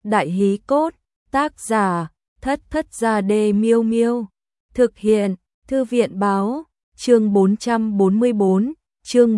Đại hí cốt, tác giả, Thất Thất Gia Đê Miêu Miêu. Thực hiện, Thư viện báo, chương 444, chương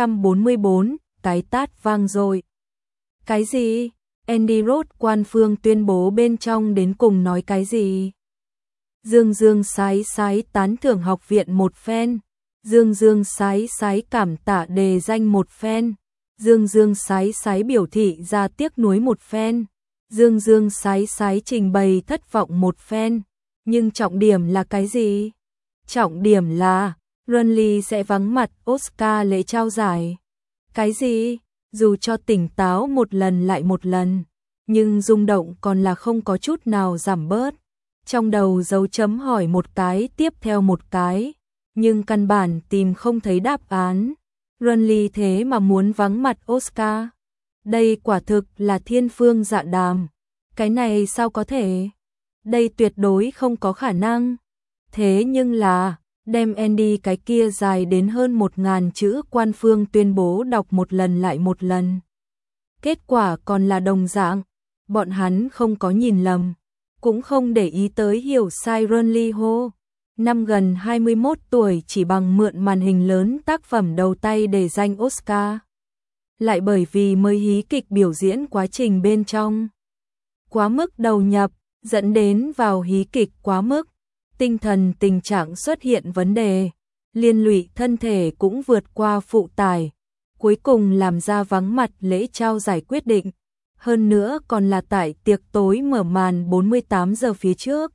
444, cái tát vang rồi. Cái gì? Andy Roth quan phương tuyên bố bên trong đến cùng nói cái gì? Dương Dương sái sái tán thưởng học viện một phen. Dương Dương sái sái cảm tạ đề danh một phen. Dương Dương sái sái biểu thị ra tiếc nuối một phen. Dương Dương sái sái trình bày thất vọng một phen. Nhưng trọng điểm là cái gì? Trọng điểm là Renly sẽ vắng mặt Oscar lễ trao giải. Cái gì? Dù cho tỉnh táo một lần lại một lần, nhưng rung động còn là không có chút nào giảm bớt. Trong đầu dấu chấm hỏi một cái tiếp theo một cái, nhưng căn bản tìm không thấy đáp án. Renly thế mà muốn vắng mặt Oscar. Đây quả thực là thiên phương dạ đàm. Cái này sao có thể? Đây tuyệt đối không có khả năng. Thế nhưng là, đem Andy cái kia dài đến hơn 1000 chữ quan phương tuyên bố đọc một lần lại một lần. Kết quả còn là đồng dạng, bọn hắn không có nhìn lầm, cũng không để ý tới hiểu sai Renly hô. Năm gần 21 tuổi chỉ bằng mượn màn hình lớn tác phẩm đầu tay để danh Oscar. Lại bởi vì mới hí kịch biểu diễn quá trình bên trong quá mức đầu nhập, dẫn đến vào hí kịch quá mức, tinh thần tình trạng xuất hiện vấn đề, liên lụy thân thể cũng vượt qua phụ tải, cuối cùng làm ra vắng mặt lễ trao giải quyết định, hơn nữa còn là tại tiệc tối mở màn 48 giờ phía trước.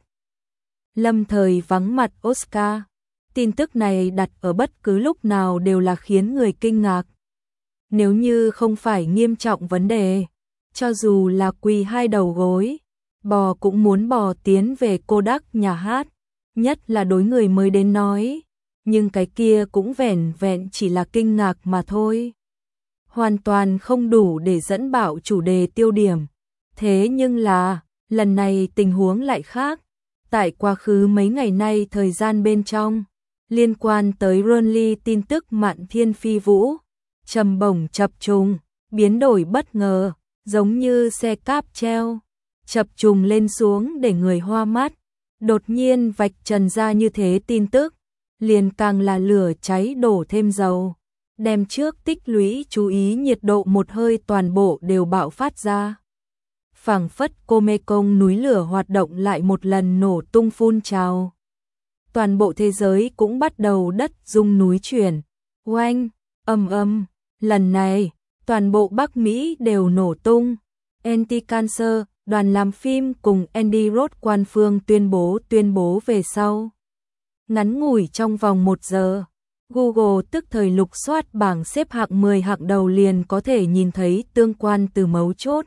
Lâm thời vắng mặt Oscar, tin tức này đặt ở bất cứ lúc nào đều là khiến người kinh ngạc. Nếu như không phải nghiêm trọng vấn đề, cho dù là quỳ hai đầu gối, bò cũng muốn bò tiến về Kodak nhà hát, nhất là đối người mới đến nói, nhưng cái kia cũng vẻn vẹn chỉ là kinh ngạc mà thôi. Hoàn toàn không đủ để dẫn bảo chủ đề tiêu điểm. Thế nhưng là, lần này tình huống lại khác. Tại quá khứ mấy ngày nay thời gian bên trong, liên quan tới Renly tin tức mạn thiên phi vũ, trầm bổng chập trùng, biến đổi bất ngờ, giống như xe cáp treo, chập trùng lên xuống để người hoa mắt. Đột nhiên vạch trần ra như thế tin tức, liền càng là lửa cháy đổ thêm dầu, đem trước tích lũy chú ý nhiệt độ một hơi toàn bộ đều bạo phát ra. Phảng phất cô Mekong núi lửa hoạt động lại một lần nổ tung phun trào. Toàn bộ thế giới cũng bắt đầu đất rung núi chuyển. Oanh, ầm, lần này, toàn bộ Bắc Mỹ đều nổ tung. Anti-Cancer, đoàn làm phim cùng Andy Roth quan phương tuyên bố về sau. Ngắn ngủi trong vòng 1 giờ, Google tức thời lục soát bảng xếp hạng 10 hạng đầu liền có thể nhìn thấy tương quan từ mấu chốt.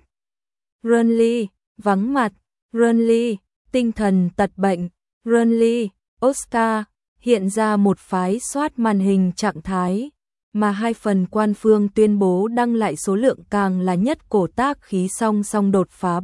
Renly, vắng mặt, Renly, tinh thần tật bệnh, Renly, Oscar, hiện ra một phái soát màn hình trạng thái, mà hai phần quan phương tuyên bố đăng lại số lượng càng là nhất cổ tác khí song song đột phá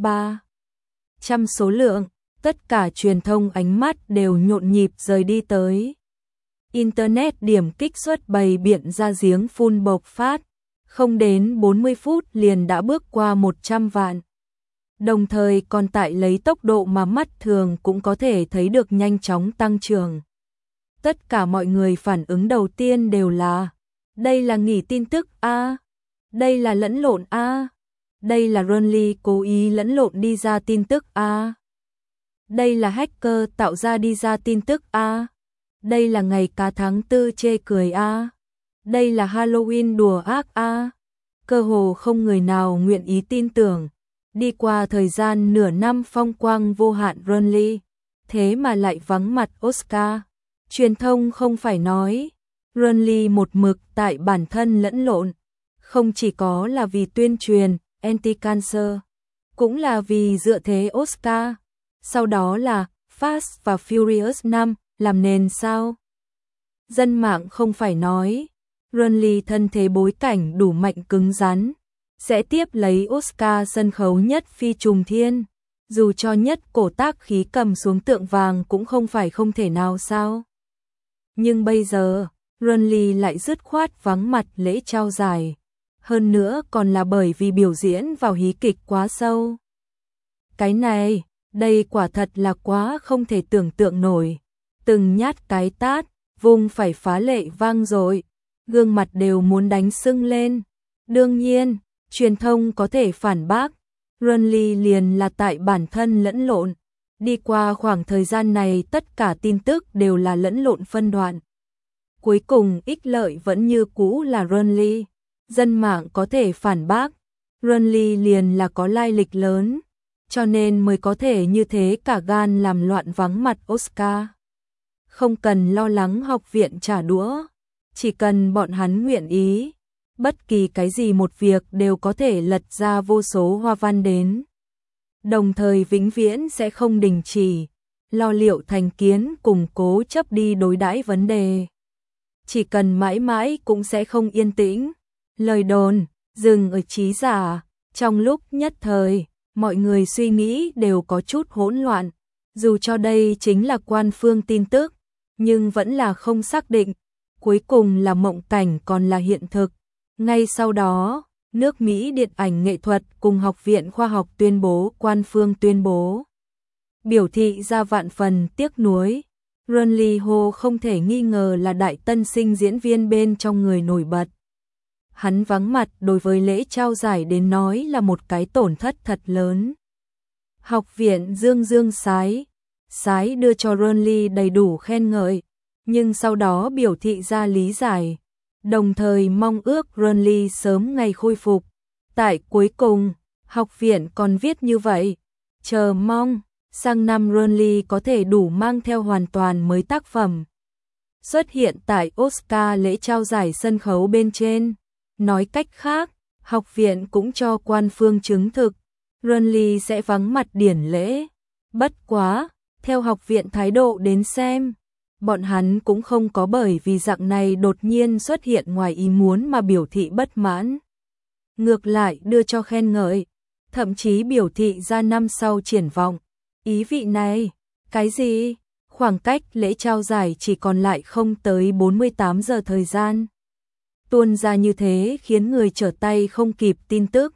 300 số lượng, tất cả truyền thông ánh mắt đều nhộn nhịp rời đi tới. Internet điểm kích xuất bày biện ra giếng phun bộc phát, không đến 40 phút liền đã bước qua 100 vạn. Đồng thời còn tại lấy tốc độ mà mắt thường cũng có thể thấy được nhanh chóng tăng trưởng. Tất cả mọi người phản ứng đầu tiên đều là, đây là nghỉ tin tức a, đây là lẫn lộn a, đây là Renly cố ý lẫn lộn đi ra tin tức a, đây là hacker tạo ra đi ra tin tức a, đây là ngày cá tháng 4 chê cười a, đây là Halloween đùa ác a. Cơ hồ không người nào nguyện ý tin tưởng. Đi qua thời gian nửa năm phong quang vô hạn Renly, thế mà lại vắng mặt Oscar. Truyền thông không phải nói, Renly một mực tại bản thân lẫn lộn, không chỉ có là vì tuyên truyền Anti-Cancer, cũng là vì dựa thế Oscar. Sau đó là Fast và Furious 5 làm nền sao? Dân mạng không phải nói, Renly thân thế bối cảnh đủ mạnh cứng rắn, sẽ tiếp lấy Oscar sân khấu nhất phi trùng thiên, dù cho nhất cổ tác khí cầm xuống tượng vàng cũng không phải không thể nào sao. Nhưng bây giờ, Renly lại dứt khoát vắng mặt lễ trao giải, hơn nữa còn là bởi vì biểu diễn vào hí kịch quá sâu. Cái này, đây quả thật là quá không thể tưởng tượng nổi. Từng nhát cái tát, vung phải phá lệ vang rồi, gương mặt đều muốn đánh sưng lên. Đương nhiên, truyền thông có thể phản bác, Renly liền là tại bản thân lẫn lộn. Đi qua khoảng thời gian này tất cả tin tức đều là lẫn lộn phân đoạn. Cuối cùng ích lợi vẫn như cũ là Renly. Dân mạng có thể phản bác, Renly liền là có lai lịch lớn, cho nên mới có thể như thế cả gan làm loạn vắng mặt Oscar. Không cần lo lắng học viện trả đũa, chỉ cần bọn hắn nguyện ý, bất kỳ cái gì một việc đều có thể lật ra vô số hoa văn đến. Đồng thời vĩnh viễn sẽ không đình chỉ, lo liệu thành kiến cùng cố chấp đi đối đãi vấn đề. Chỉ cần mãi mãi cũng sẽ không yên tĩnh. Lời đồn, dừng ở trí giả, trong lúc nhất thời, mọi người suy nghĩ đều có chút hỗn loạn. Dù cho đây chính là quan phương tin tức, nhưng vẫn là không xác định. Cuối cùng là mộng cảnh còn là hiện thực. Ngay sau đó, nước Mỹ Điện ảnh Nghệ thuật cùng Học viện Khoa học tuyên bố quan phương tuyên bố. Biểu thị ra vạn phần tiếc nuối. Renly Ho không thể nghi ngờ là đại tân sinh diễn viên bên trong người nổi bật. Hắn vắng mặt đối với lễ trao giải đến nói là một cái tổn thất thật lớn. Học viện dương sái đưa cho Renly đầy đủ khen ngợi, nhưng sau đó biểu thị ra lý giải, đồng thời mong ước Renly sớm ngày khôi phục. Tại cuối cùng, học viện còn viết như vậy, chờ mong sang năm Renly có thể đủ mang theo hoàn toàn mới tác phẩm xuất hiện tại Oscar lễ trao giải sân khấu bên trên. Nói cách khác, học viện cũng cho quan phương chứng thực, Renly sẽ vắng mặt điển lễ. Bất quá, theo học viện thái độ đến xem, bọn hắn cũng không có bởi vì dạng này đột nhiên xuất hiện ngoài ý muốn mà biểu thị bất mãn. Ngược lại đưa cho khen ngợi, thậm chí biểu thị ra năm sau triển vọng. Ý vị này, cái gì? Khoảng cách lễ trao giải chỉ còn lại không tới 48 giờ thời gian. Tuôn ra như thế khiến người trở tay không kịp tin tức.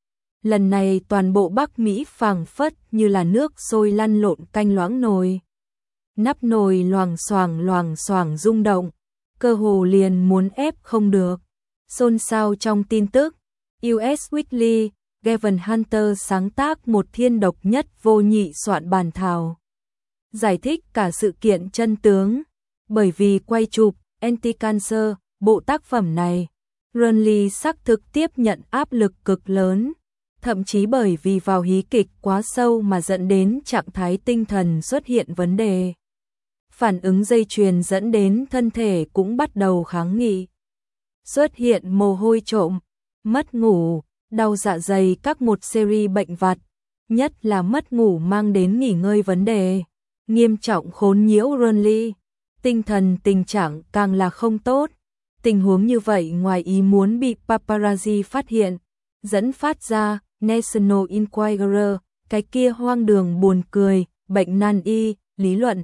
Lần này toàn bộ Bắc Mỹ phảng phất như là nước sôi lăn lộn canh loãng nồi. Nắp nồi loảng xoảng rung động, cơ hồ liền muốn ép không được. Xôn xao trong tin tức, US Weekly, Gavin Hunter sáng tác một thiên độc nhất vô nhị soạn bản thảo. Giải thích cả sự kiện chân tướng, bởi vì quay chụp Anti-Cancer, bộ tác phẩm này, Renly xác thực tiếp nhận áp lực cực lớn, thậm chí bởi vì vào hí kịch quá sâu mà dẫn đến trạng thái tinh thần xuất hiện vấn đề. Phản ứng dây chuyền dẫn đến thân thể cũng bắt đầu kháng nghị. Xuất hiện mồ hôi trộm, mất ngủ, đau dạ dày các một series bệnh vặt, nhất là mất ngủ mang đến nghỉ ngơi vấn đề, nghiêm trọng khốn nhiễu Renly. Tinh thần tình trạng càng là không tốt. Tình huống như vậy ngoài ý muốn bị paparazzi phát hiện, dẫn phát ra National Enquirer, cái kia hoang đường buồn cười, bệnh nan y, lý luận.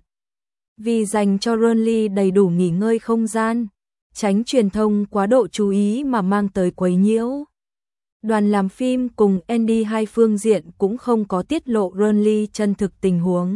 Vì dành cho Renly đầy đủ nghỉ ngơi không gian, tránh truyền thông quá độ chú ý mà mang tới quấy nhiễu. Đoàn làm phim cùng Andy hai phương diện cũng không có tiết lộ Renly chân thực tình huống.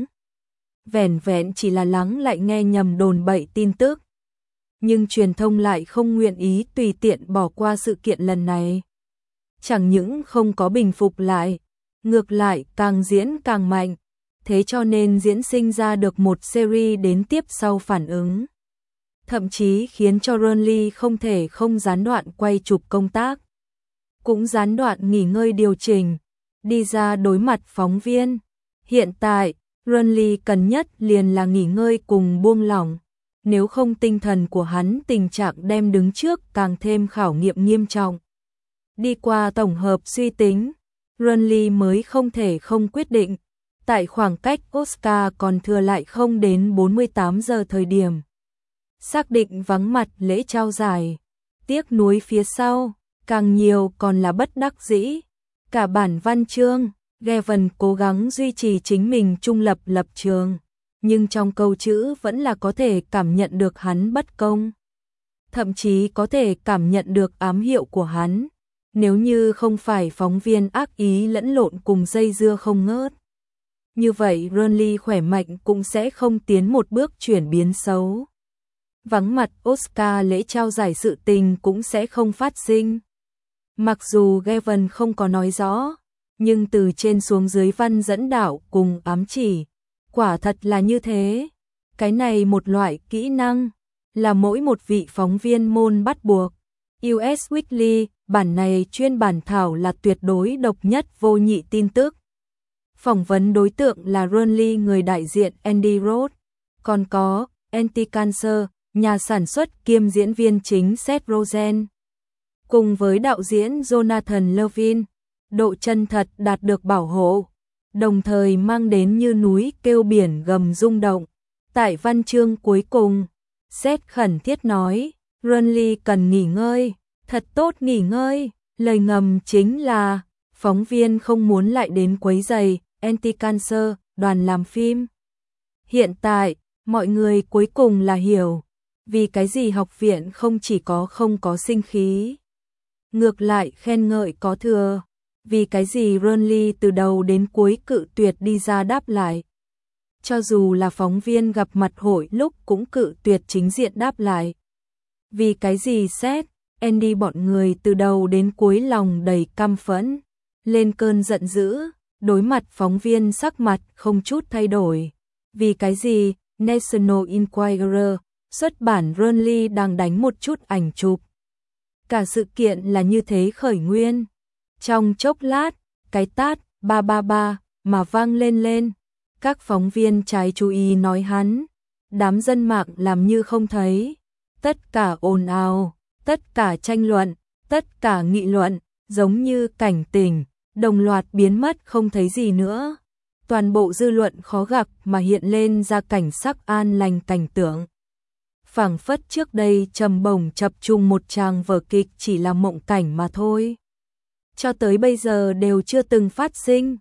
Vẻn vẹn chỉ là lắng lại nghe nhầm đồn bậy tin tức. Nhưng truyền thông lại không nguyện ý tùy tiện bỏ qua sự kiện lần này. Chẳng những không có bình phục lại, ngược lại càng diễn càng mạnh, thế cho nên diễn sinh ra được một series đến tiếp sau phản ứng. Thậm chí khiến cho Renly không thể không gián đoạn quay chụp công tác, cũng gián đoạn nghỉ ngơi điều chỉnh, đi ra đối mặt phóng viên. Hiện tại, Renly cần nhất liền là nghỉ ngơi cùng buông lỏng. Nếu không tinh thần của hắn tình trạng đem đứng trước càng thêm khảo nghiệm nghiêm trọng. Đi qua tổng hợp suy tính, Renly mới không thể không quyết định, tại khoảng cách Oscar còn thừa lại không đến 48 giờ thời điểm. Xác định vắng mặt lễ trao giải, tiếc nuối phía sau, càng nhiều còn là bất đắc dĩ. Cả bản văn chương, Gavin cố gắng duy trì chính mình trung lập lập trường, nhưng trong câu chữ vẫn là có thể cảm nhận được hắn bất công. Thậm chí có thể cảm nhận được ám hiệu của hắn, nếu như không phải phóng viên ác ý lẫn lộn cùng dây dưa không ngớt. như vậy Burnley khỏe mạnh cũng sẽ không tiến một bước chuyển biến xấu. Vắng mặt Oscar lễ trao giải sự tình cũng sẽ không phát sinh. Mặc dù Gavin không có nói rõ, nhưng từ trên xuống dưới văn dẫn đạo cùng ám chỉ, quả thật là như thế. Cái này một loại kỹ năng, là mỗi một vị phóng viên môn bắt buộc. US Weekly, bản này chuyên bản thảo là tuyệt đối độc nhất vô nhị tin tức. Phỏng vấn đối tượng là Burnley người đại diện Andy Roth, còn có Anti-Cancer, nhà sản xuất kiêm diễn viên chính Seth Rogen. Cùng với đạo diễn Jonathan Levin, độ chân thật đạt được bảo hộ, đồng thời mang đến như núi kêu biển gầm rung động. Tại văn chương cuối cùng, Seth khẩn thiết nói, Burnley cần nghỉ ngơi, thật tốt nghỉ ngơi, lời ngầm chính là, phóng viên không muốn lại đến quấy rầy Anti-Cancer, đoàn làm phim. Hiện tại, mọi người cuối cùng là hiểu, vì cái gì học viện không chỉ không có sinh khí, ngược lại khen ngợi có thừa, vì cái gì Burnley từ đầu đến cuối cự tuyệt đi ra đáp lại. Cho dù là phóng viên gặp mặt hội lúc cũng cự tuyệt chính diện đáp lại. Vì cái gì Seth, Andy bọn người từ đầu đến cuối lòng đầy căm phẫn, lên cơn giận dữ, đối mặt phóng viên sắc mặt không chút thay đổi. Vì cái gì National Enquirer, xuất bản Burnley đang đánh một chút ảnh chụp. Cả sự kiện là như thế khởi nguyên. Trong chốc lát, cái tát, 333, mà vang lên. Các phóng viên trái chú ý nói hắn. Đám dân mạng làm như không thấy. Tất cả ồn ào, tất cả tranh luận, tất cả nghị luận, giống như cảnh tỉnh, đồng loạt biến mất không thấy gì nữa. Toàn bộ dư luận khó gặp mà hiện lên ra cảnh sắc an lành cảnh tượng. Phảng phất trước đây trầm bổng chập trùng một tràng vở kịch chỉ là mộng cảnh mà thôi. Cho tới bây giờ đều chưa từng phát sinh.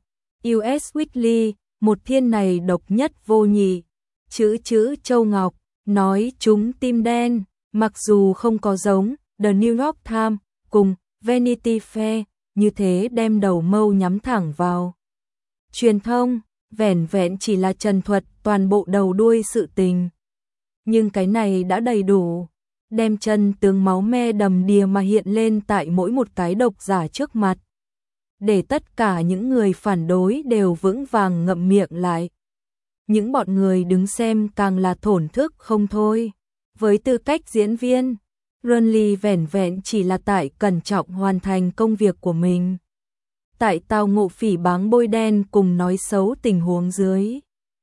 US Weekly, một thiên này độc nhất vô nhị. Chữ Châu Ngọc, nói chúng tim đen, mặc dù không có giống The New York Times cùng Vanity Fair, như thế đem đầu mâu nhắm thẳng vào. Truyền thông, vẻn vẹn chỉ là trần thuật toàn bộ đầu đuôi sự tình. Nhưng cái này đã đầy đủ, đem chân tướng máu me đầm đìa mà hiện lên tại mỗi một cái độc giả trước mặt. Để tất cả những người phản đối đều vững vàng ngậm miệng lại. Những bọn người đứng xem càng là thổn thức không thôi. Với tư cách diễn viên, Burnley vẻn vẹn chỉ là tại cẩn trọng hoàn thành công việc của mình. Tại tao ngộ phỉ báng bôi đen cùng nói xấu tình huống dưới.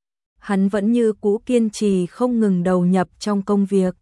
Hắn vẫn như cũ kiên trì không ngừng đầu nhập trong công việc.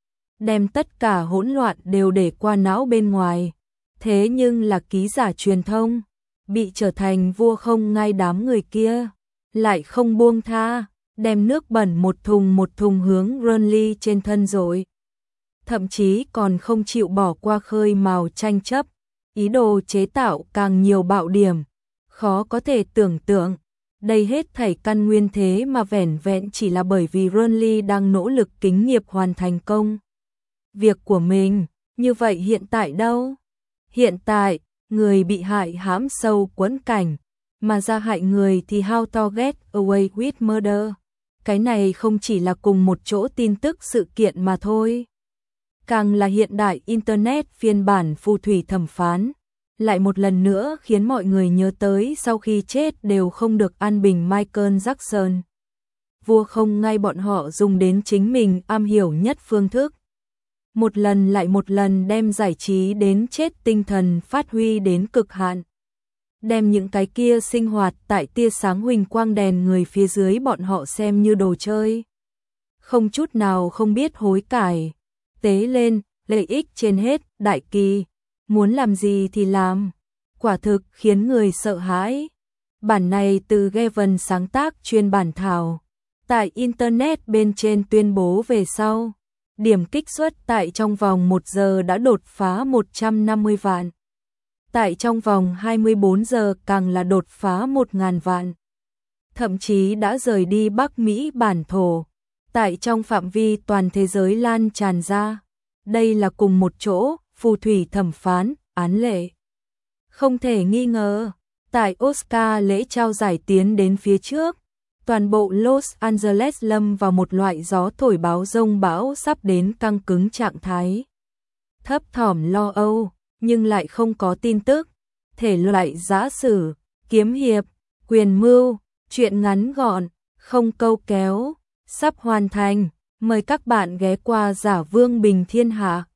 Đem tất cả hỗn loạn đều để qua não bên ngoài. Thế nhưng là ký giả truyền thông, bị trở thành vua không ngai đám người kia. Lại không buông tha, đem nước bẩn một thùng hướng Burnley trên thân rồi. Thậm chí còn không chịu bỏ qua khơi mào tranh chấp, ý đồ chế tạo càng nhiều bạo điểm. Khó có thể tưởng tượng, đây hết thảy căn nguyên thế mà vẻn vẹn chỉ là bởi vì Burnley đang nỗ lực kính nghiệp hoàn thành công việc của mình. Như vậy hiện tại đâu? Hiện tại, người bị hại hãm sâu quẫn cảnh, mà ra hại người thì how to get away with murder. Cái này không chỉ là cùng một chỗ tin tức sự kiện mà thôi. Càng là hiện đại Internet phiên bản phù thủy thẩm phán, lại một lần nữa khiến mọi người nhớ tới sau khi chết đều không được an bình Michael Jackson. Vua không ngai bọn họ dùng đến chính mình am hiểu nhất phương thức. Một lần lại một lần đem giải trí đến chết tinh thần phát huy đến cực hạn. Đem những cái kia sinh hoạt tại tia sáng huỳnh quang đèn người phía dưới bọn họ xem như đồ chơi. Không chút nào không biết hối cải. Tế lên, lợi ích trên hết, đại kỳ. Muốn làm gì thì làm. Quả thực khiến người sợ hãi. Bản này từ Gavin sáng tác chuyên bản thảo. Tại Internet bên trên tuyên bố về sau. Điểm kích xuất tại trong vòng 1 giờ đã đột phá 150 vạn. Tại trong vòng 24 giờ càng là đột phá 1.000 vạn. Thậm chí đã rời đi Bắc Mỹ bản thổ. Tại trong phạm vi toàn thế giới lan tràn ra. Đây là cùng một chỗ, phù thủy thẩm phán, án lệ. Không thể nghi ngờ, tại Oscar lễ trao giải tiến đến phía trước, Toàn bộ Los Angeles lâm vào một loại gió thổi báo dông bão sắp đến căng cứng trạng thái. Thấp thỏm lo âu, nhưng lại không có tin tức. Thể loại giã sử, kiếm hiệp, quyền mưu, truyện ngắn gọn, không câu kéo, sắp hoàn thành. Mời các bạn ghé qua Giả Vương Bình Thiên Hạ.